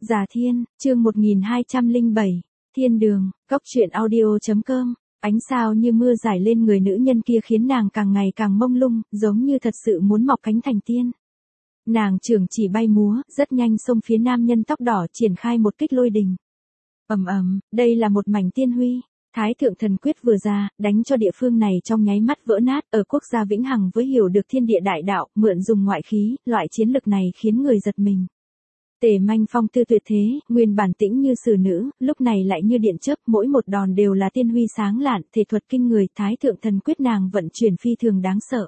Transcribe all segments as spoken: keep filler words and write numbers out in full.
Già Thiên, chương một nghìn hai trăm lẻ bảy, Thiên Đường, Cốc truyện audio chấm com. Ánh sao như mưa rải lên người nữ nhân kia khiến nàng càng ngày càng mông lung, giống như thật sự muốn mọc cánh thành tiên. Nàng trường chỉ bay múa, rất nhanh xông phía nam nhân tóc đỏ triển khai một kích lôi đình. Ầm ầm, đây là một mảnh tiên huy. Thái thượng thần quyết vừa ra, đánh cho địa phương này trong nháy mắt vỡ nát. Ở quốc gia vĩnh hằng với hiểu được thiên địa đại đạo, mượn dùng ngoại khí, loại chiến lực này khiến người giật mình. Tề Manh phong tư tuyệt thế, nguyên bản tĩnh như sử nữ, lúc này lại như điện chớp, mỗi một đòn đều là tiên huy sáng lạn, thể thuật kinh người, thái thượng thần quyết nàng vận chuyển phi thường đáng sợ.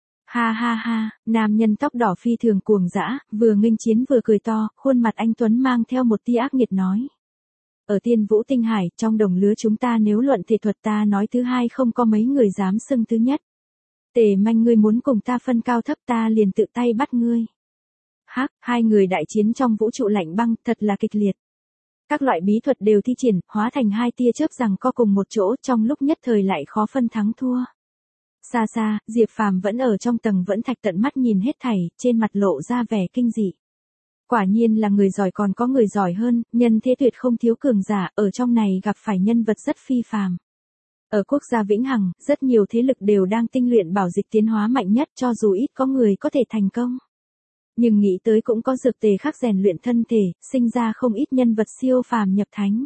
Ha ha ha, nam nhân tóc đỏ phi thường cuồng dã, vừa nghênh chiến vừa cười to, khuôn mặt anh tuấn mang theo một tia ác nghiệt nói: ở Tiên Vũ Tinh Hải, trong đồng lứa chúng ta nếu luận thể thuật ta nói thứ hai không có mấy người dám xưng thứ nhất. Tề Manh ngươi muốn cùng ta phân cao thấp ta liền tự tay bắt ngươi. Hắc, hai người đại chiến trong vũ trụ lạnh băng, thật là kịch liệt. Các loại bí thuật đều thi triển, hóa thành hai tia chớp rằng co cùng một chỗ, trong lúc nhất thời lại khó phân thắng thua. Xa xa, Diệp Phàm vẫn ở trong tầng vẫn thạch tận mắt nhìn hết thảy, trên mặt lộ ra vẻ kinh dị. Quả nhiên là người giỏi còn có người giỏi hơn, nhân thế tuyệt không thiếu cường giả, ở trong này gặp phải nhân vật rất phi phàm. Ở quốc gia vĩnh hằng, rất nhiều thế lực đều đang tinh luyện bảo dịch tiến hóa mạnh nhất, cho dù ít có người có thể thành công. Nhưng nghĩ tới cũng có dược tề khắc rèn luyện thân thể, sinh ra không ít nhân vật siêu phàm nhập thánh.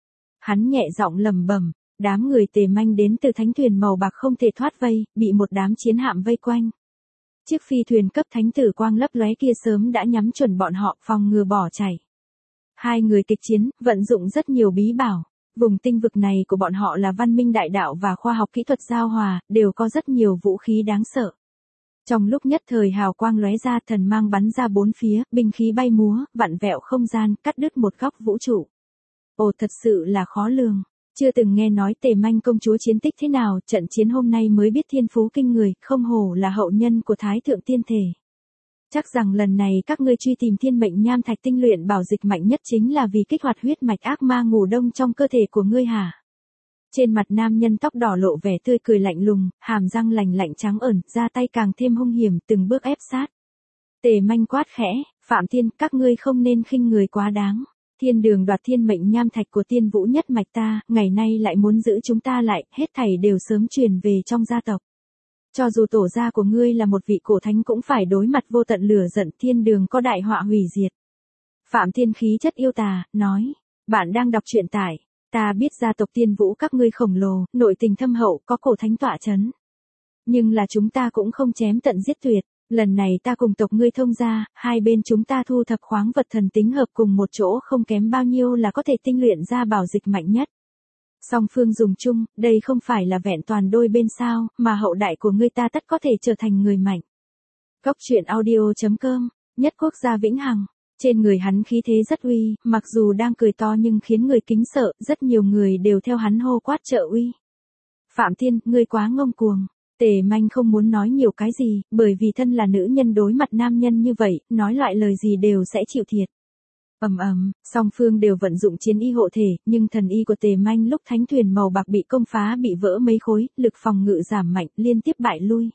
Hắn nhẹ giọng lẩm bẩm, đám người Tề Manh đến từ thánh thuyền màu bạc không thể thoát vây, bị một đám chiến hạm vây quanh. Chiếc phi thuyền cấp thánh tử quang lấp lóe kia sớm đã nhắm chuẩn bọn họ, phòng ngừa bỏ chạy. Hai người kịch chiến, vận dụng rất nhiều bí bảo. Vùng tinh vực này của bọn họ là văn minh đại đạo và khoa học kỹ thuật giao hòa, đều có rất nhiều vũ khí đáng sợ. Trong lúc nhất thời hào quang lóe ra, thần mang bắn ra bốn phía, binh khí bay múa, vặn vẹo không gian, cắt đứt một góc vũ trụ. Ồ, thật sự là khó lường. Chưa từng nghe nói Tề Manh công chúa chiến tích thế nào, trận chiến hôm nay mới biết thiên phú kinh người, không hổ là hậu nhân của Thái thượng tiên thể. Chắc rằng lần này các ngươi truy tìm thiên mệnh nham thạch tinh luyện bảo dịch mạnh nhất chính là vì kích hoạt huyết mạch ác ma ngủ đông trong cơ thể của ngươi hả? Trên mặt nam nhân tóc đỏ lộ vẻ tươi cười lạnh lùng, hàm răng lành lạnh trắng ẩn, ra tay càng thêm hung hiểm, từng bước ép sát. Tề Manh quát khẽ, Phạm Thiên, các ngươi không nên khinh người quá đáng. Thiên đường đoạt thiên mệnh nham thạch của tiên vũ nhất mạch ta, ngày nay lại muốn giữ chúng ta lại, hết thảy đều sớm truyền về trong gia tộc. Cho dù tổ gia của ngươi là một vị cổ thánh cũng phải đối mặt vô tận lửa giận, thiên đường có đại họa hủy diệt. Phạm Thiên khí chất yêu tà, nói, bạn đang đọc truyện tại, ta biết gia tộc tiên vũ các ngươi khổng lồ, nội tình thâm hậu, có cổ thánh tọa chấn. Nhưng là chúng ta cũng không chém tận giết tuyệt. Lần này ta cùng tộc ngươi thông gia, hai bên chúng ta thu thập khoáng vật thần tính hợp cùng một chỗ không kém bao nhiêu là có thể tinh luyện ra bảo dịch mạnh nhất. Song phương dùng chung, đây không phải là vẹn toàn đôi bên sao, mà hậu đại của ngươi ta tất có thể trở thành người mạnh. Cốc truyện audio chấm com, nhất quốc gia vĩnh hằng. Trên người hắn khí thế rất uy, mặc dù đang cười to nhưng khiến người kính sợ, rất nhiều người đều theo hắn hô quát trợ uy. Phạm Thiên, ngươi quá ngông cuồng. Tề Manh không muốn nói nhiều cái gì, bởi vì thân là nữ nhân đối mặt nam nhân như vậy, nói loại lời gì đều sẽ chịu thiệt. Ầm ầm, song phương đều vận dụng chiến y hộ thể, nhưng thần y của Tề Manh lúc thánh thuyền màu bạc bị công phá bị vỡ mấy khối, lực phòng ngự giảm mạnh, liên tiếp bại lui.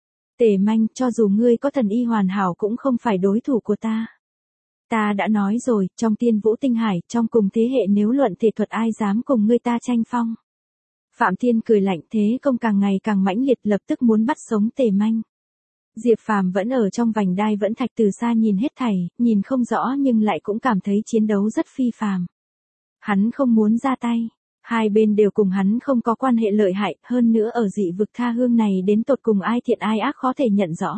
Tề Manh, cho dù ngươi có thần y hoàn hảo cũng không phải đối thủ của ta. Ta đã nói rồi, trong Tiên Vũ Tinh Hải, trong cùng thế hệ nếu luận thể thuật ai dám cùng ngươi ta tranh phong. Phạm Thiên cười lạnh, thế công càng ngày càng mãnh liệt, lập tức muốn bắt sống Tề Manh. Diệp Phàm vẫn ở trong vành đai vẫn thạch, từ xa nhìn hết thảy, nhìn không rõ nhưng lại cũng cảm thấy chiến đấu rất phi phàm. Hắn không muốn ra tay, hai bên đều cùng hắn không có quan hệ lợi hại, hơn nữa ở dị vực tha hương này đến tột cùng ai thiện ai ác khó thể nhận rõ.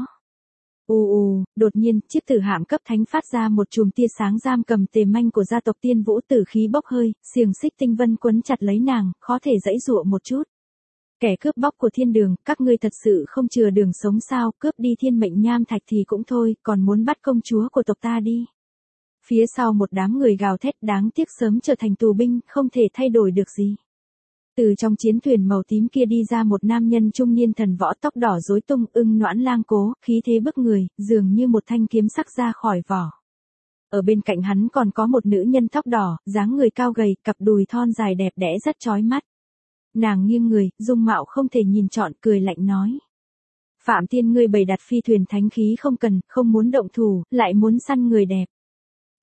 Ù ù, đột nhiên, chiếc tử hạm cấp thánh phát ra một chùm tia sáng giam cầm Tề Manh của gia tộc Tiên Vũ, tử khí bốc hơi, xiềng xích tinh vân quấn chặt lấy nàng, khó thể giãy giụa một chút. Kẻ cướp bóc của thiên đường, các ngươi thật sự không chừa đường sống sao, cướp đi thiên mệnh nham thạch thì cũng thôi, còn muốn bắt công chúa của tộc ta đi. Phía sau một đám người gào thét, đáng tiếc sớm trở thành tù binh, không thể thay đổi được gì. Từ trong chiến thuyền màu tím kia đi ra một nam nhân trung niên thần võ, tóc đỏ rối tung, ưng noãn lang cố, khí thế bức người, dường như một thanh kiếm sắc ra khỏi vỏ. Ở bên cạnh hắn còn có một nữ nhân tóc đỏ, dáng người cao gầy, cặp đùi thon dài đẹp đẽ rất chói mắt. Nàng nghiêng người, dung mạo không thể nhìn trọn, cười lạnh nói. Phạm Thiên, ngươi bày đặt phi thuyền thánh khí không cần, không muốn động thủ, lại muốn săn người đẹp.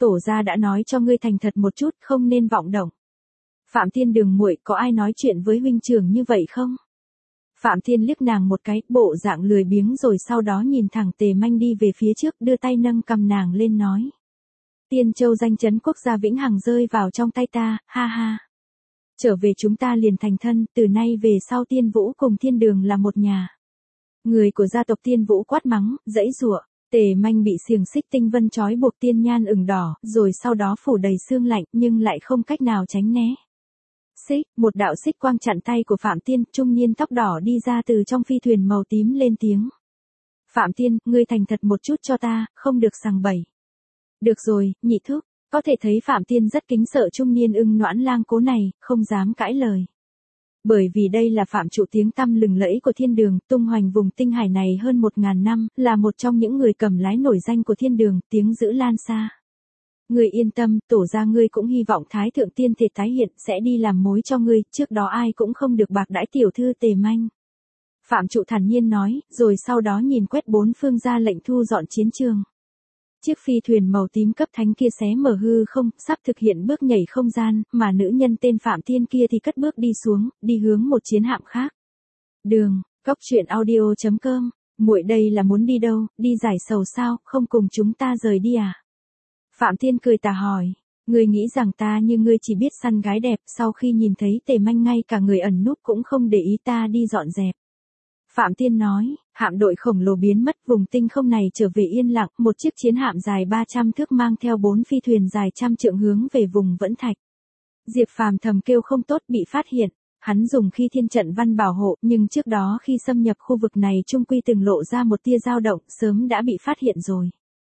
tổ gia đã nói cho ngươi thành thật một chút, không nên vọng động. Phạm Thiên Đường muội, có ai nói chuyện với huynh trưởng như vậy không? Phạm Thiên liếc nàng một cái, bộ dạng lười biếng rồi sau đó nhìn thẳng Tề Manh đi về phía trước, đưa tay nâng cầm nàng lên nói. Tiên Châu danh chấn quốc gia vĩnh hằng rơi vào trong tay ta, ha ha. Trở về chúng ta liền thành thân, từ nay về sau Tiên Vũ cùng Thiên Đường là một nhà. Người của gia tộc Tiên Vũ quát mắng, dãy giụa. Tề Manh bị xiềng xích tinh vân trói buộc tiên nhan ửng đỏ, rồi sau đó phủ đầy sương lạnh nhưng lại không cách nào tránh né. Xích, một đạo xích quang chặn tay của Phạm Tiên, trung niên tóc đỏ đi ra từ trong phi thuyền màu tím lên tiếng. Phạm Tiên, ngươi thành thật một chút cho ta, không được sằng bậy. Được rồi, nhị thúc, có thể thấy Phạm Tiên rất kính sợ trung niên ưng noãn lang cố này, không dám cãi lời. Bởi vì đây là phạm trụ tiếng tăm lừng lẫy của Thiên Đường, tung hoành vùng tinh hải này hơn một ngàn năm, là một trong những người cầm lái nổi danh của Thiên Đường, tiếng dữ lan xa. Ngươi yên tâm, tổ gia ngươi cũng hy vọng Thái Thượng Tiên Thể tái hiện sẽ đi làm mối cho ngươi, trước đó ai cũng không được bạc đãi tiểu thư Tề Manh. Phạm trụ thản nhiên nói, rồi sau đó nhìn quét bốn phương ra lệnh thu dọn chiến trường. Chiếc phi thuyền màu tím cấp thánh kia xé mở hư không, sắp thực hiện bước nhảy không gian, mà nữ nhân tên Phạm Thiên kia thì cất bước đi xuống, đi hướng một chiến hạm khác. Đường, Cóc Truyện Audio chấm com, muội đây là muốn đi đâu, đi giải sầu sao, không cùng chúng ta rời đi à? Phạm Thiên cười tà hỏi, ngươi nghĩ rằng ta như ngươi chỉ biết săn gái đẹp, sau khi nhìn thấy Tề Manh ngay cả người ẩn núp cũng không để ý ta đi dọn dẹp. Phạm Thiên nói, hạm đội khổng lồ biến mất vùng tinh không này trở về yên lặng, một chiếc chiến hạm dài ba trăm thước mang theo bốn phi thuyền dài trăm trượng hướng về vùng Vẫn Thạch. Diệp Phàm thầm kêu không tốt bị phát hiện, hắn dùng khi thiên trận văn bảo hộ, nhưng trước đó khi xâm nhập khu vực này trung quy từng lộ ra một tia dao động, sớm đã bị phát hiện rồi.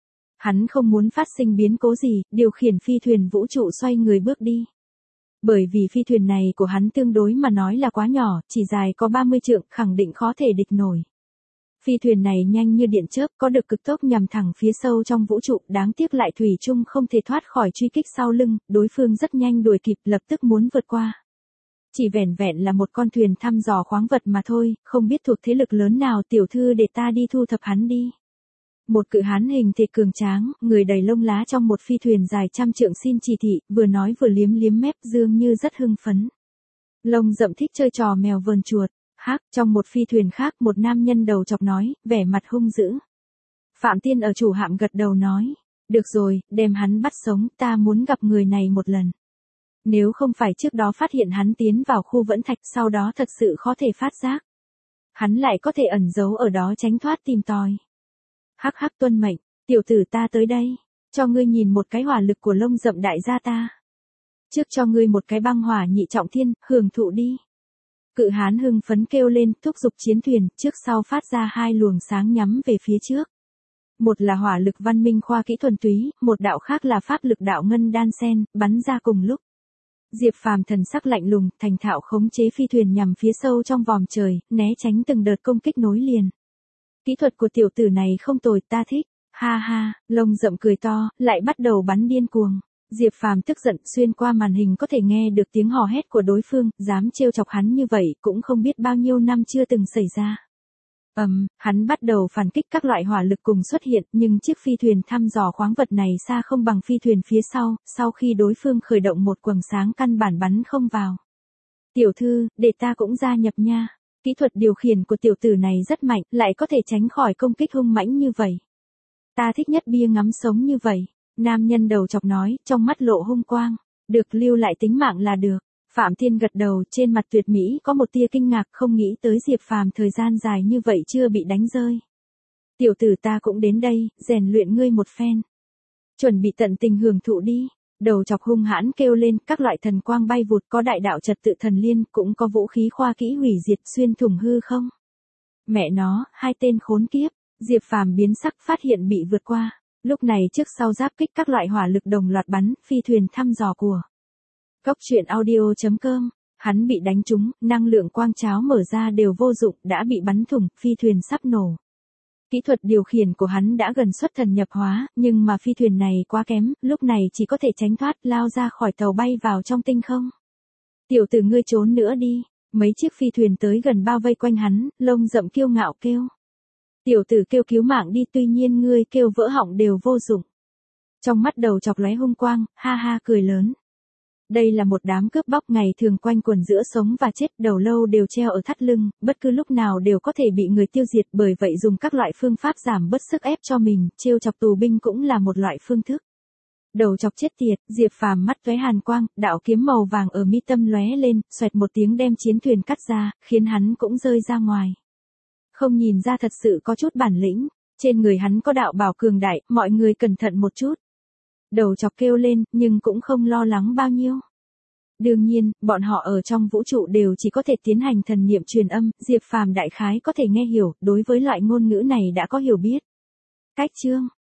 Hắn không muốn phát sinh biến cố gì, điều khiển phi thuyền vũ trụ xoay người bước đi. Bởi vì phi thuyền này của hắn tương đối mà nói là quá nhỏ, chỉ dài có ba mươi trượng, khẳng định khó thể địch nổi. Phi thuyền này nhanh như điện chớp, có được cực tốc nhằm thẳng phía sâu trong vũ trụ, đáng tiếc lại thủy chung không thể thoát khỏi truy kích sau lưng, đối phương rất nhanh đuổi kịp, lập tức muốn vượt qua. Chỉ vẻn vẹn là một con thuyền thăm dò khoáng vật mà thôi, không biết thuộc thế lực lớn nào, tiểu thư để ta đi thu thập hắn đi. Một cự hán hình thể cường tráng, người đầy lông lá trong một phi thuyền dài trăm trượng xin chỉ thị, vừa nói vừa liếm liếm mép dường như rất hưng phấn. Lông rậm thích chơi trò mèo vờn chuột, hắc, trong một phi thuyền khác một nam nhân đầu chọc nói, vẻ mặt hung dữ. Phạm Tiên ở chủ hạm gật đầu nói, được rồi, đem hắn bắt sống, ta muốn gặp người này một lần. Nếu không phải trước đó phát hiện hắn tiến vào khu Vẫn Thạch, sau đó thật sự khó thể phát giác. Hắn lại có thể ẩn giấu ở đó tránh thoát tìm tòi. Hắc hắc tuân mệnh, tiểu tử ta tới đây, cho ngươi nhìn một cái hỏa lực của lông rậm đại gia ta. Trước cho ngươi một cái băng hỏa nhị trọng thiên, hưởng thụ đi. Cự hán hưng phấn kêu lên, thúc giục chiến thuyền, trước sau phát ra hai luồng sáng nhắm về phía trước. Một là hỏa lực văn minh khoa kỹ thuần túy, một đạo khác là pháp lực đạo ngân đan sen, bắn ra cùng lúc. Diệp Phàm thần sắc lạnh lùng, thành thạo khống chế phi thuyền nhằm phía sâu trong vòm trời, né tránh từng đợt công kích nối liền. Kỹ thuật của tiểu tử này không tồi, ta thích. Ha ha, lông rậm cười to, lại bắt đầu bắn điên cuồng. Diệp Phàm tức giận, xuyên qua màn hình có thể nghe được tiếng hò hét của đối phương, dám trêu chọc hắn như vậy, cũng không biết bao nhiêu năm chưa từng xảy ra. Ầm, um, hắn bắt đầu phản kích, các loại hỏa lực cùng xuất hiện, nhưng chiếc phi thuyền thăm dò khoáng vật này xa không bằng phi thuyền phía sau, sau khi đối phương khởi động một quầng sáng căn bản bắn không vào. Tiểu thư, để ta cũng gia nhập nha. Kỹ thuật điều khiển của tiểu tử này rất mạnh, lại có thể tránh khỏi công kích hung mãnh như vậy. Ta thích nhất bia ngắm sống như vậy. Nam nhân đầu chọc nói, trong mắt lộ hung quang. Được, lưu lại tính mạng là được. Phạm Thiên gật đầu, trên mặt tuyệt mỹ có một tia kinh ngạc, không nghĩ tới Diệp Phàm thời gian dài như vậy chưa bị đánh rơi. Tiểu tử ta cũng đến đây, rèn luyện ngươi một phen. Chuẩn bị tận tình hưởng thụ đi. Đầu chọc hung hãn kêu lên, các loại thần quang bay vụt, có đại đạo trật tự thần liên, cũng có vũ khí khoa kỹ hủy diệt xuyên thủng hư không. Mẹ nó, hai tên khốn kiếp. Diệp Phàm biến sắc, phát hiện bị vượt qua. Lúc này trước sau giáp kích, các loại hỏa lực đồng loạt bắn, phi thuyền thăm dò của Cóc Truyện Audio chấm com, hắn bị đánh trúng, năng lượng quang cháo mở ra đều vô dụng, đã bị bắn thủng, phi thuyền sắp nổ. Kỹ thuật điều khiển của hắn đã gần xuất thần nhập hóa, nhưng mà phi thuyền này quá kém, lúc này chỉ có thể tránh thoát, lao ra khỏi tàu bay vào trong tinh không. Tiểu tử ngươi trốn nữa đi, mấy chiếc phi thuyền tới gần bao vây quanh hắn, lông rậm kiêu ngạo kêu. Tiểu tử kêu cứu mạng đi, tuy nhiên ngươi kêu vỡ họng đều vô dụng. Trong mắt Đầu Chọc lóe hung quang, ha ha cười lớn. Đây là một đám cướp bóc ngày thường quanh quẩn giữa sống và chết, đầu lâu đều treo ở thắt lưng, bất cứ lúc nào đều có thể bị người tiêu diệt, bởi vậy dùng các loại phương pháp giảm bớt sức ép cho mình, trêu chọc tù binh cũng là một loại phương thức. Đầu Chọc chết tiệt, Diệp Phàm mắt lóe hàn quang, đạo kiếm màu vàng ở mi tâm lóe lên, xoẹt một tiếng đem chiến thuyền cắt ra, khiến hắn cũng rơi ra ngoài. Không nhìn ra thật sự có chút bản lĩnh, trên người hắn có đạo bảo cường đại, mọi người cẩn thận một chút. Đầu Chọc kêu lên, nhưng cũng không lo lắng bao nhiêu. Đương nhiên, bọn họ ở trong vũ trụ đều chỉ có thể tiến hành thần niệm truyền âm, Diệp Phàm đại khái có thể nghe hiểu, đối với loại ngôn ngữ này đã có hiểu biết. Cách chương